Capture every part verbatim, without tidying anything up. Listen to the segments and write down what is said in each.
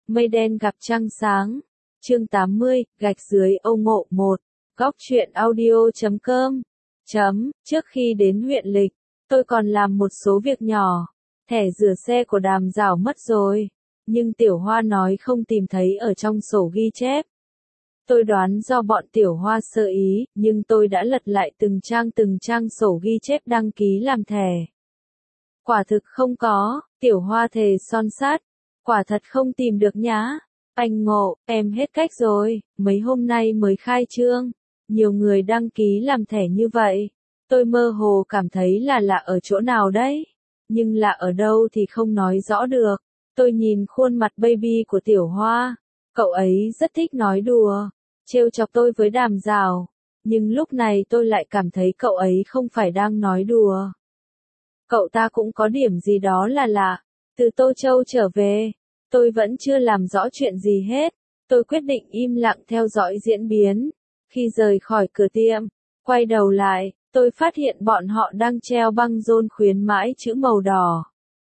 Mây đen gặp trăng sáng. Chương tám mươi, gạch dưới Âu Ngộ một. Góc truyện audio chấm com. Chấm, trước khi đến huyện Lịch, tôi còn làm một số việc nhỏ. Thẻ rửa xe của Đàm Giảo mất rồi, nhưng Tiểu Hoa nói không tìm thấy ở trong sổ ghi chép. Tôi đoán do bọn Tiểu Hoa sơ ý, nhưng tôi đã lật lại từng trang từng trang sổ ghi chép đăng ký làm thẻ. Quả thực không có, Tiểu Hoa thề son sắt. Quả thật không tìm được nhá. Anh Ngộ, em hết cách rồi, mấy hôm nay mới khai trương. Nhiều người đăng ký làm thẻ như vậy. Tôi mơ hồ cảm thấy là lạ ở chỗ nào đấy. Nhưng lạ ở đâu thì không nói rõ được. Tôi nhìn khuôn mặt baby của Tiểu Hoa. Cậu ấy rất thích nói đùa, trêu chọc tôi với Đàm Giảo. Nhưng lúc này tôi lại cảm thấy cậu ấy không phải đang nói đùa. Cậu ta cũng có điểm gì đó là lạ. Từ Tô Châu trở về, tôi vẫn chưa làm rõ chuyện gì hết. Tôi quyết định im lặng theo dõi diễn biến. Khi rời khỏi cửa tiệm, quay đầu lại, tôi phát hiện bọn họ đang treo băng rôn khuyến mãi chữ màu đỏ.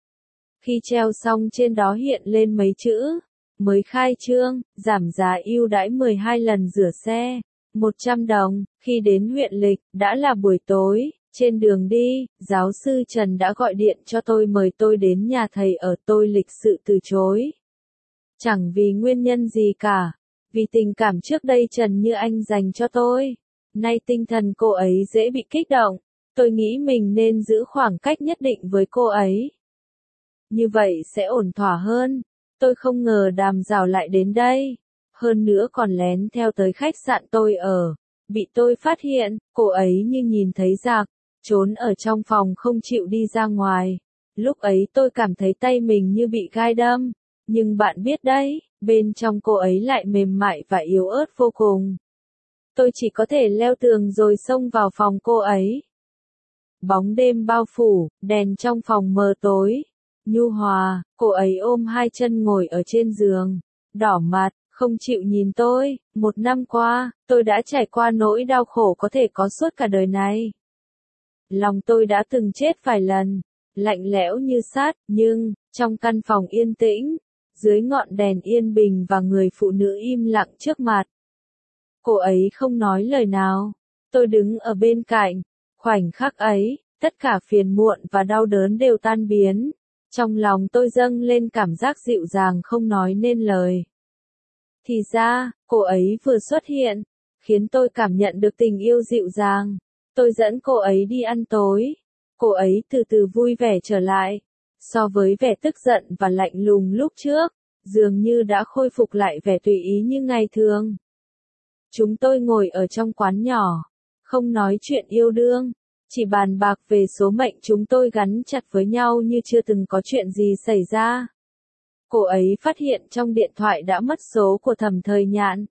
Khi treo xong trên đó hiện lên mấy chữ, mới khai trương, giảm giá ưu đãi mười hai lần rửa xe, một trăm đồng. Khi đến huyện Lịch, đã là buổi tối. Trên đường đi, giáo sư Trần đã gọi điện cho tôi mời tôi đến nhà thầy ở, tôi lịch sự từ chối. Chẳng vì nguyên nhân gì cả, vì tình cảm trước đây Trần Như Anh dành cho tôi. Nay tinh thần cô ấy dễ bị kích động, tôi nghĩ mình nên giữ khoảng cách nhất định với cô ấy. Như vậy sẽ ổn thỏa hơn. Tôi không ngờ Đàm Giảo lại đến đây, hơn nữa còn lén theo tới khách sạn tôi ở. Bị tôi phát hiện, cô ấy như nhìn thấy giặc, trốn ở trong phòng không chịu đi ra ngoài. Lúc ấy tôi cảm thấy tay mình như bị gai đâm, nhưng bạn biết đấy, bên trong cô ấy lại mềm mại và yếu ớt vô cùng. Tôi chỉ có thể leo tường rồi xông vào phòng cô ấy. Bóng đêm bao phủ, đèn trong phòng mờ tối, nhu hòa, cô ấy ôm hai chân ngồi ở trên giường, đỏ mặt, không chịu nhìn tôi. Một năm qua, tôi đã trải qua nỗi đau khổ có thể có suốt cả đời này. Lòng tôi đã từng chết vài lần, lạnh lẽo như sắt, nhưng, trong căn phòng yên tĩnh, dưới ngọn đèn yên bình và người phụ nữ im lặng trước mặt. Cô ấy không nói lời nào. Tôi đứng ở bên cạnh. Khoảnh khắc ấy, tất cả phiền muộn và đau đớn đều tan biến. Trong lòng tôi dâng lên cảm giác dịu dàng không nói nên lời. Thì ra, cô ấy vừa xuất hiện, khiến tôi cảm nhận được tình yêu dịu dàng. Tôi dẫn cô ấy đi ăn tối. Cô ấy từ từ vui vẻ trở lại. So với vẻ tức giận và lạnh lùng lúc trước, dường như đã khôi phục lại vẻ tùy ý như ngày thường. Chúng tôi ngồi ở trong quán nhỏ, không nói chuyện yêu đương, chỉ bàn bạc về số mệnh chúng tôi gắn chặt với nhau như chưa từng có chuyện gì xảy ra. Cô ấy phát hiện trong điện thoại đã mất số của Thẩm Thời Nhạn.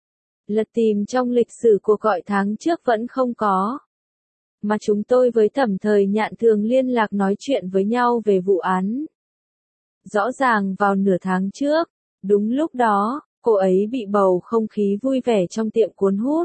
Lật tìm trong lịch sử cuộc gọi tháng trước vẫn không có. Mà chúng tôi với Thẩm Thời Nhạn thường liên lạc nói chuyện với nhau về vụ án. Rõ ràng vào nửa tháng trước, đúng lúc đó, cô ấy bị bầu không khí vui vẻ trong tiệm cuốn hút.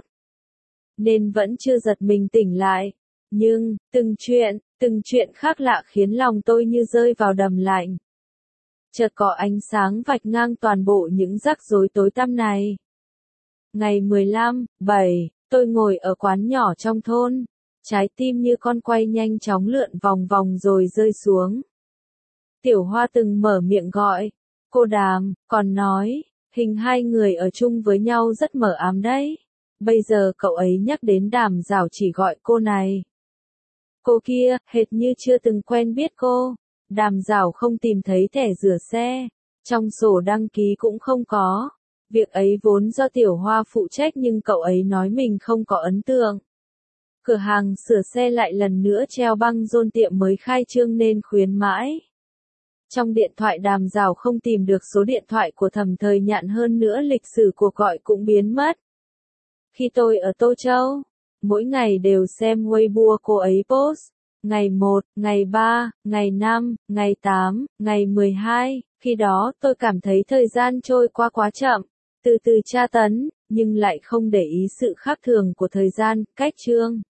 Nên vẫn chưa giật mình tỉnh lại. Nhưng, từng chuyện, từng chuyện khác lạ khiến lòng tôi như rơi vào đầm lạnh. Chợt có ánh sáng vạch ngang toàn bộ những rắc rối tối tăm này. Ngày mười lăm, bảy, tôi ngồi ở quán nhỏ trong thôn. Trái tim như con quay nhanh chóng lượn vòng vòng rồi rơi xuống. Tiểu Hoa từng mở miệng gọi. Cô Đàm, còn nói, hình hai người ở chung với nhau rất mờ ám đấy. Bây giờ cậu ấy nhắc đến Đàm Giảo chỉ gọi cô này. Cô kia, hệt như chưa từng quen biết cô. Đàm Giảo không tìm thấy thẻ rửa xe. Trong sổ đăng ký cũng không có. Việc ấy vốn do Tiểu Hoa phụ trách nhưng cậu ấy nói mình không có ấn tượng. Cửa hàng sửa xe lại lần nữa treo băng rôn tiệm mới khai trương nên khuyến mãi. Trong điện thoại Đàm Giảo không tìm được số điện thoại của Thẩm Thời Nhạn, hơn nữa lịch sử cuộc gọi cũng biến mất. Khi tôi ở Tô Châu, mỗi ngày đều xem Weibo cô ấy post. Ngày một, ngày ba, ngày năm, ngày tám, ngày mười hai, khi đó tôi cảm thấy thời gian trôi qua quá chậm, từ từ tra tấn, nhưng lại không để ý sự khác thường của thời gian, cách chương.